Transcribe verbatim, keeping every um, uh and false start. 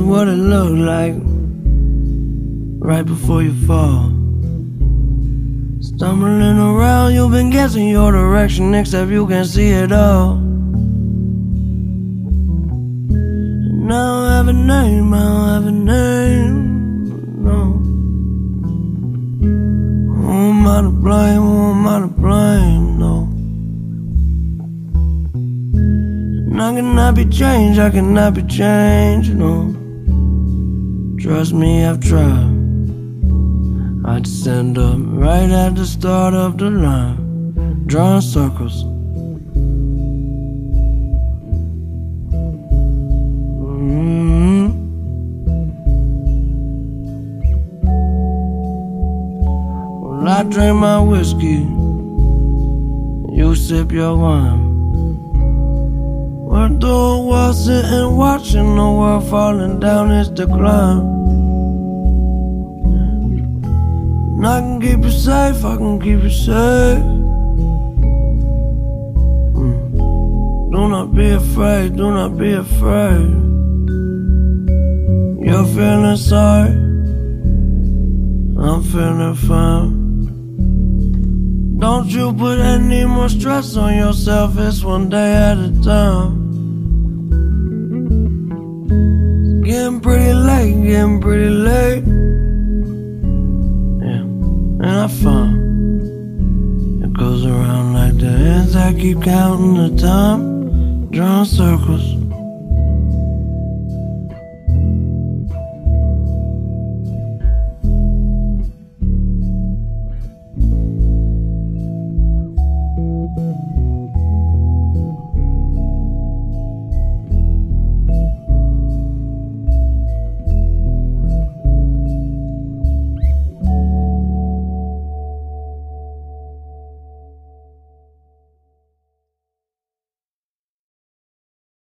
what it looked like right before you fall. Stumbling around, you've been guessing your direction, except you can't see it all. And I don't have a name, I don't have a name, no. Who am I to blame, who am I to blame, no. And I cannot be changed, I cannot be changed, no. Trust me, I've tried. I'd stand up right at the start of the line, drawing circles. Mm-hmm. Well, I drink my whiskey, you sip your wine. We're through a while sitting watching the world falling down its decline. And I can keep you safe, I can keep you safe. mm. Do not be afraid, do not be afraid. You're feeling sorry, I'm feeling fine. Don't you put any more stress on yourself, it's one day at a time. It's getting pretty late, getting pretty late. And I found it goes around like the ends. I keep counting the time, drawing circles.